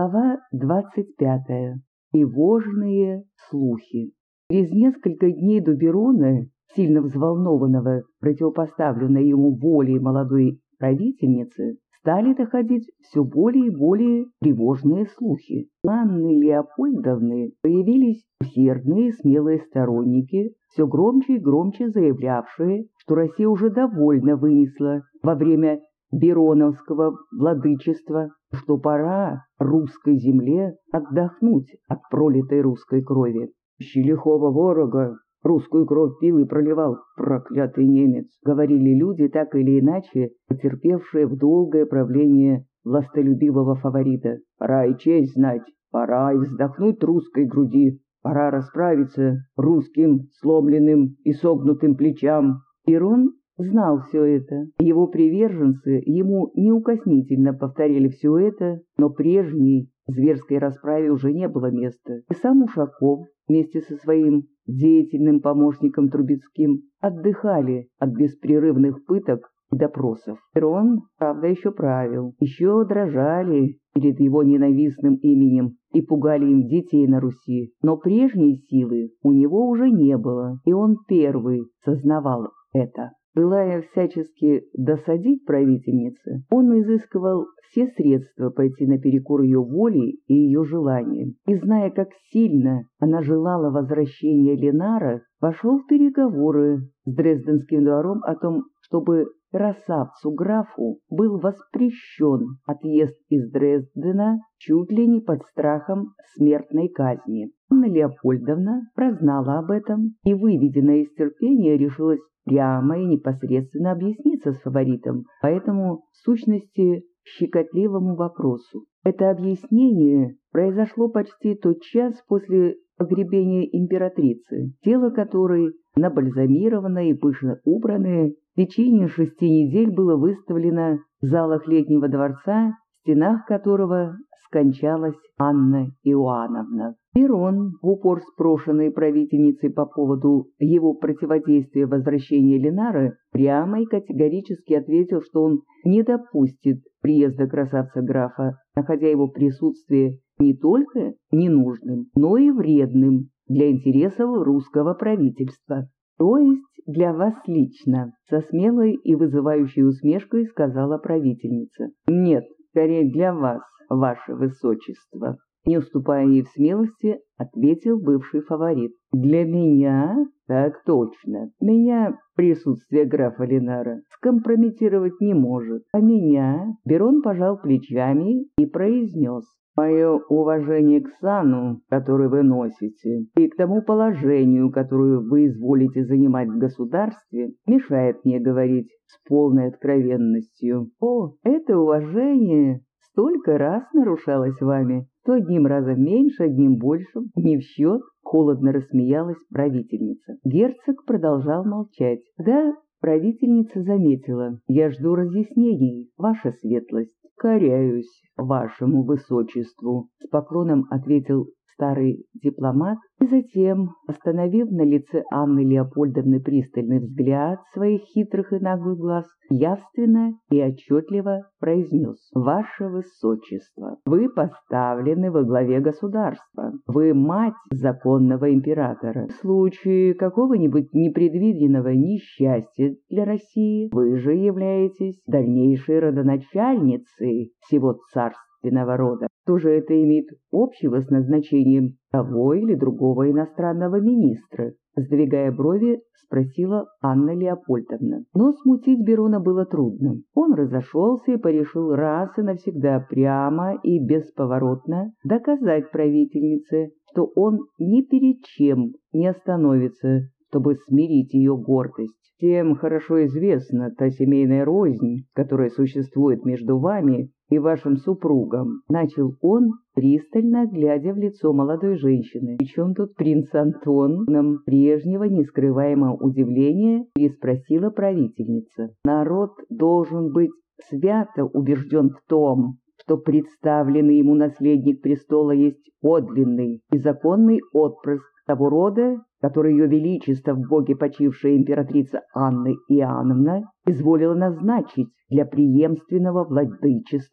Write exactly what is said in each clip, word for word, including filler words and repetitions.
Глава двадцать пятая. Тревожные слухи. Через несколько дней до Берона, сильно взволнованного противопоставленной ему волей молодой правительницы, стали доходить все более и более тревожные слухи. У Анны Леопольдовны появились усердные и смелые сторонники, все громче и громче заявлявшие, что Россия уже довольно вынесла во время Бероновского владычества, что пора русской земле отдохнуть от пролитой русской крови. «Ищи лихого ворога, русскую кровь пил и проливал, проклятый немец», говорили люди, так или иначе потерпевшие в долгое правление властолюбивого фаворита. «Пора и честь знать, пора и вздохнуть русской груди, пора расправиться русским сломленным и согнутым плечам». Берон знал все это. Его приверженцы ему неукоснительно повторили все это, но прежней зверской расправе уже не было места. И сам Ушаков вместе со своим деятельным помощником Трубецким отдыхали от беспрерывных пыток и допросов. Берон, правда, еще правил, еще дрожали перед его ненавистным именем и пугали им детей на Руси, но прежней силы у него уже не было, и он первый сознавал это. Желая всячески досадить правительнице, он изыскивал все средства пойти наперекор ее воле и ее желаниям. И, зная, как сильно она желала возвращения Ленара, вошел в переговоры с Дрезденским двором о том, чтобы красавцу-графу был воспрещен отъезд из Дрездена чуть ли не под страхом смертной казни. Анна Леопольдовна прознала об этом и, выведенная из терпения, решилась прямо и непосредственно объясниться с фаворитом по этому, в сущности, щекотливому вопросу. Это объяснение произошло почти тотчас после погребения императрицы, тело которой, набальзамированное и пышно убранное, в течение шести недель было выставлено в залах Летнего дворца, в стенах которого скончалась Анна Иоанновна. Берон, в упор спрошенный правительницей по поводу его противодействия возвращению Ленара, прямо и категорически ответил, что он не допустит приезда красавца-графа, находя его присутствие не только ненужным, но и вредным для интересов русского правительства. «То есть для вас лично», — со смелой и вызывающей усмешкой сказала правительница. «Нет, скорее для вас, ваше высочество», — не уступая ей в смелости, ответил бывший фаворит. «Для меня? Так точно. Меня присутствие графа Ленара скомпрометировать не может. А меня?» Берон пожал плечами и произнес: «Мое уважение к сану, который вы носите, и к тому положению, которое вы изволите занимать в государстве, мешает мне говорить с полной откровенностью». «О, это уважение столько раз нарушалось вами, то одним разом меньше, одним больше, не в счет», — холодно рассмеялась правительница. Герцог продолжал молчать. Да, правительница заметила: «Я жду разъяснений, ваша светлость». «Коряюсь вашему высочеству», — с поклоном ответил старый дипломат, и затем, остановив на лице Анны Леопольдовны пристальный взгляд своих хитрых и наглых глаз, явственно и отчетливо произнес: «Ваше высочество, вы поставлены во главе государства, вы мать законного императора. В случае какого-нибудь непредвиденного несчастья для России вы же являетесь дальнейшей родоначальницей всего царственного рода. Что же это имеет общего с назначением того или другого иностранного министра?» Сдвигая брови, спросила Анна Леопольдовна. Но смутить Берона было трудно. Он разошелся и порешил раз и навсегда прямо и бесповоротно доказать правительнице, что он ни перед чем не остановится, чтобы смирить ее гордость. «Всем хорошо известна та семейная рознь, которая существует между вами и вашим супругом», — начал он, пристально глядя в лицо молодой женщины. «Причем тут принц Антон?» — нам прежнего нескрываемого удивления переспросила правительница. «Народ должен быть свято убежден в том, что представленный ему наследник престола есть подлинный и законный отпрыск того рода, который ее величество, в боге почившая императрица Анна Иоанновна, изволила назначить для преемственного владычества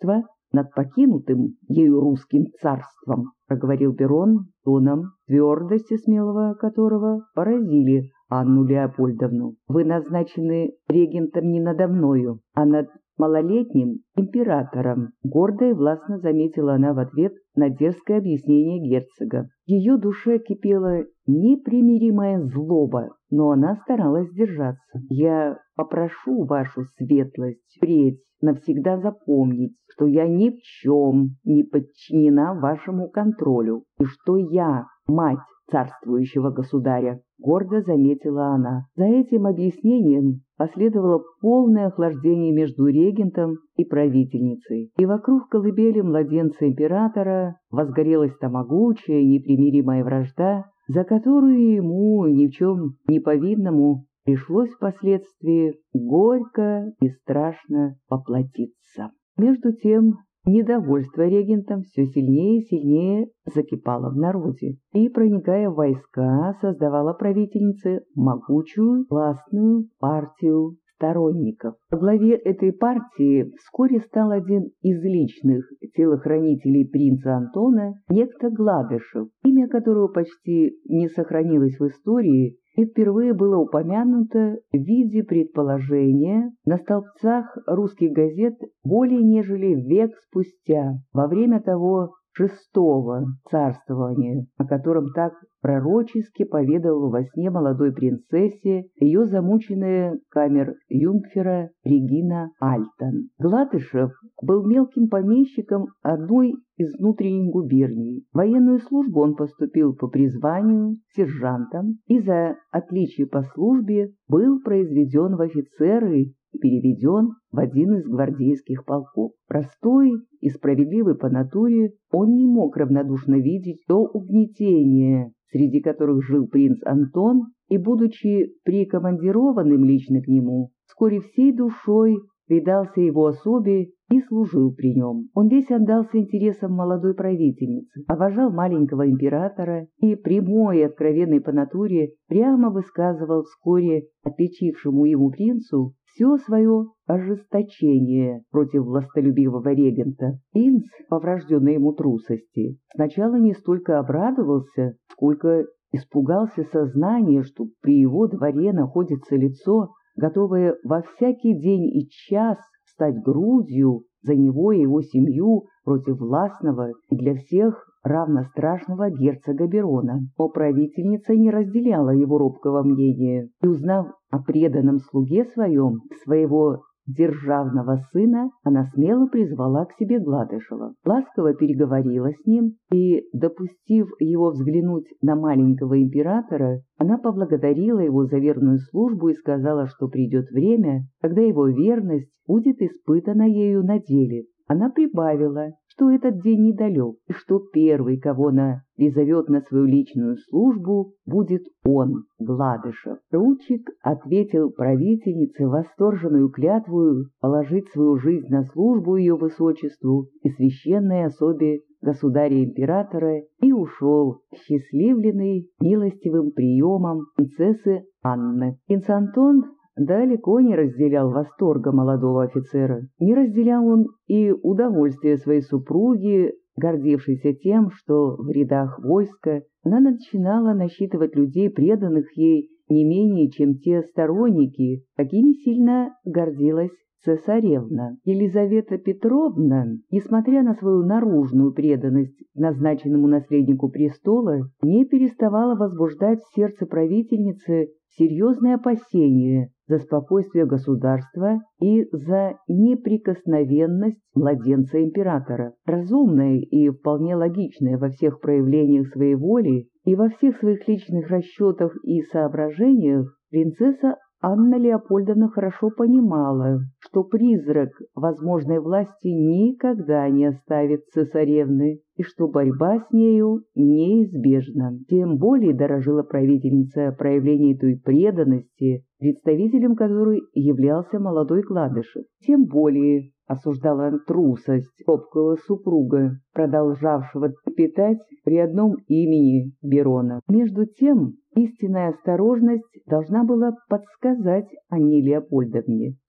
над покинутым ею русским царством, — проговорил Берон тоном, твердости смелого которого поразили Анну Леопольдовну. — Вы назначены регентом не надо мною, а над малолетним императором, — гордо и властно заметила она в ответ на дерзкое объяснение герцога. В ее душе кипела непримиримая злоба, но она старалась держаться. — Я попрошу вашу светлость впредь навсегда запомнить, что я ни в чем не подчинена вашему контролю, и что я мать царствующего государя, — гордо заметила она. За этим объяснением последовало полное охлаждение между регентом и правительницей, и вокруг колыбели младенца императора возгорелась та могучая непримиримая вражда, за которую ему, ни в чем не повинному, пришлось впоследствии горько и страшно поплатиться. Между тем, недовольство регентом все сильнее и сильнее закипало в народе и, проникая в войска, создавала правительнице могучую властную партию сторонников. Во главе этой партии вскоре стал один из личных телохранителей принца Антона, некто Гладышев, имя которого почти не сохранилось в истории и впервые было упомянуто в виде предположения на столбцах русских газет более нежели век спустя, во время того шестого царствования, о котором так пророчески поведал во сне молодой принцессе ее замученная камер-юнгфера Регина Альтон. Гладышев был мелким помещиком одной из внутренних губерний. В военную службу он поступил по призванию сержантом и за отличие по службе был произведен в офицеры и переведен в один из гвардейских полков. Простой и справедливый по натуре, он не мог равнодушно видеть то угнетение, среди которых жил принц Антон, и, будучи прикомандированным лично к нему, вскоре всей душой предался его особе и служил при нем. Он весь отдался интересам молодой правительницы, обожал маленького императора и, прямой и откровенный по натуре, прямо высказывал вскоре отличившему ему принцу все свое ожесточение против властолюбивого регента. Принц, по врожденной ему трусости, сначала не столько обрадовался, сколько испугался сознания, что при его дворе находится лицо, готовое во всякий день и час стать грудью за него и его семью против властного и для всех равнострашного герцога Берона. Но правительница не разделяла его робкого мнения, и, узнав о преданном слуге своем, своего державного сына, она смело призвала к себе Гладышева, ласково переговорила с ним и, допустив его взглянуть на маленького императора, она поблагодарила его за верную службу и сказала, что придет время, когда его верность будет испытана ею на деле. Она прибавила, что этот день недалек, и что первый, кого она призовет на свою личную службу, будет он, Гладышев. Ручик ответил правительнице восторженную клятву положить свою жизнь на службу ее высочеству и священной особе государя-императора и ушел, счастливленный милостивым приемом принцессы Анны. Принц Антон далеко не разделял восторга молодого офицера. Не разделял он и удовольствия своей супруги, гордившейся тем, что в рядах войска она начинала насчитывать людей, преданных ей не менее, чем те сторонники, какими сильно гордилась цесаревна. Елизавета Петровна, несмотря на свою наружную преданность назначенному наследнику престола, не переставала возбуждать в сердце правительницы серьезные опасения за спокойствие государства и за неприкосновенность младенца императора. Разумная и вполне логичная во всех проявлениях своей воли и во всех своих личных расчетах и соображениях, принцесса Анна Леопольдовна хорошо понимала, что призрак возможной власти никогда не оставит цесаревны, и что борьба с нею неизбежна. Тем более дорожила правительница проявлением той преданности, представителем которой являлся молодой Гладышев. Тем более осуждала трусость робкого супруга, продолжавшего питать при одном имени Берона. Между тем, истинная осторожность должна была подсказать Анне Леопольдовне,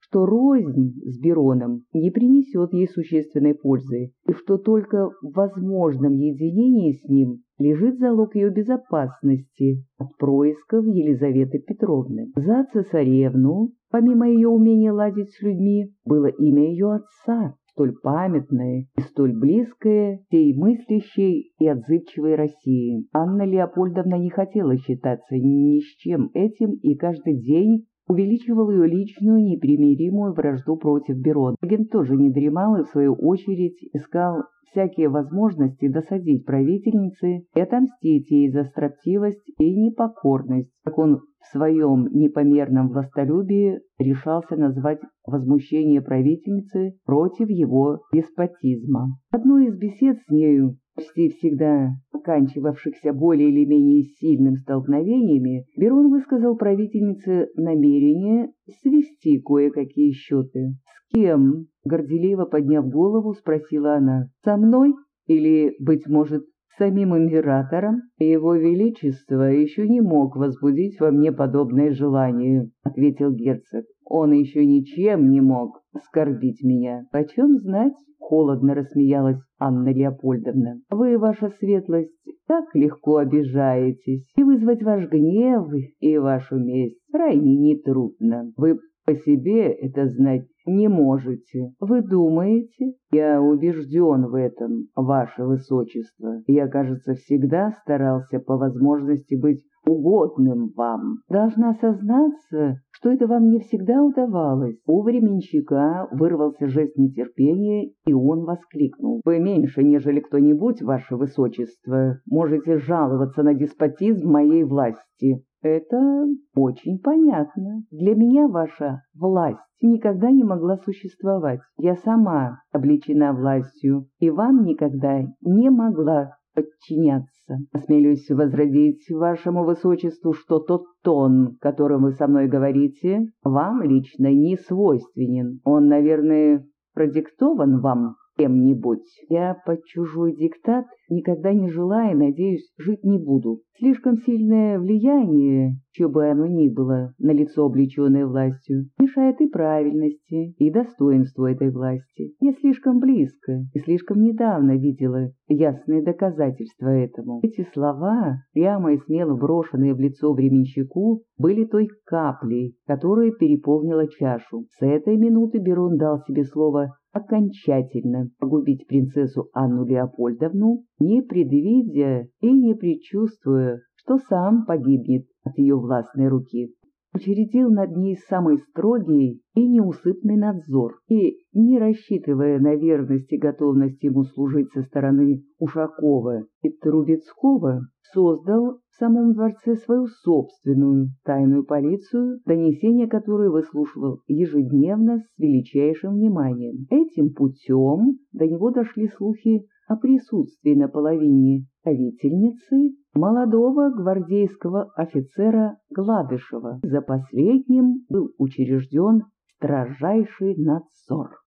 что рознь с Бероном не принесет ей существенной пользы, и что только в возможном единении с ним лежит залог ее безопасности от происков Елизаветы Петровны. За цесаревну, помимо ее умения ладить с людьми, было имя ее отца, столь памятное и столь близкое всей мыслящей и отзывчивой России. Анна Леопольдовна не хотела считаться ни с чем этим и каждый день увеличивал ее личную непримиримую вражду против Берона. Агент тоже не дремал и, в свою очередь, искал всякие возможности досадить правительнице и отомстить ей за строптивость и непокорность, как он в своем непомерном властолюбии решался назвать возмущение правительницы против его деспотизма. В одной из бесед с нею, почти всегда оканчивавшихся более или менее сильным столкновениями, Берон высказал правительнице намерение свести кое-какие счеты. «С кем?» — горделиво подняв голову, спросила она. «Со мной? Или, быть может, самим императором?» «Его Величество еще не мог возбудить во мне подобное желание», — ответил герцог. «Он еще ничем не мог оскорбить меня». «Почем знать?» — холодно рассмеялась Анна Леопольдовна. «Вы, ваша светлость, так легко обижаетесь, и вызвать ваш гнев и вашу месть крайне нетрудно. Вы по себе это знать не можете. Вы думаете? Я убежден в этом, ваше высочество. Я, кажется, всегда старался по возможности быть угодным вам. Должна сознаться, что это вам не всегда удавалось». У временщика вырвался жест нетерпения, и он воскликнул: «Вы меньше, нежели кто-нибудь, ваше высочество, можете жаловаться на деспотизм моей власти». «Это очень понятно. Для меня ваша власть никогда не могла существовать. Я сама облечена властью, и вам никогда не могла подчиняться. Осмелюсь возразить вашему высочеству, что тот тон, которым вы со мной говорите, вам лично не свойственен. Он, наверное, продиктован вам кем-нибудь. Я под чужой диктат никогда не жила и, надеюсь, жить не буду. Слишком сильное влияние, чье бы оно ни было, на лицо, облеченное властью, мешает и правильности, и достоинству этой власти. Я слишком близко и слишком недавно видела ясные доказательства этому». Эти слова, прямо и смело брошенные в лицо временщику, были той каплей, которая переполнила чашу. С этой минуты Берон дал себе слово окончательно погубить принцессу Анну Леопольдовну, не предвидя и не предчувствуя, что сам погибнет от ее властной руки. Учредил над ней самый строгий и неусыпный надзор, и, не рассчитывая на верность и готовность ему служить со стороны Ушакова и Трубецкого, создал в самом дворце свою собственную тайную полицию, донесения которой выслушивал ежедневно с величайшим вниманием. Этим путем до него дошли слухи о присутствии на половине правительницы молодого гвардейского офицера Гладышева. За последним был учрежден строжайший надзор.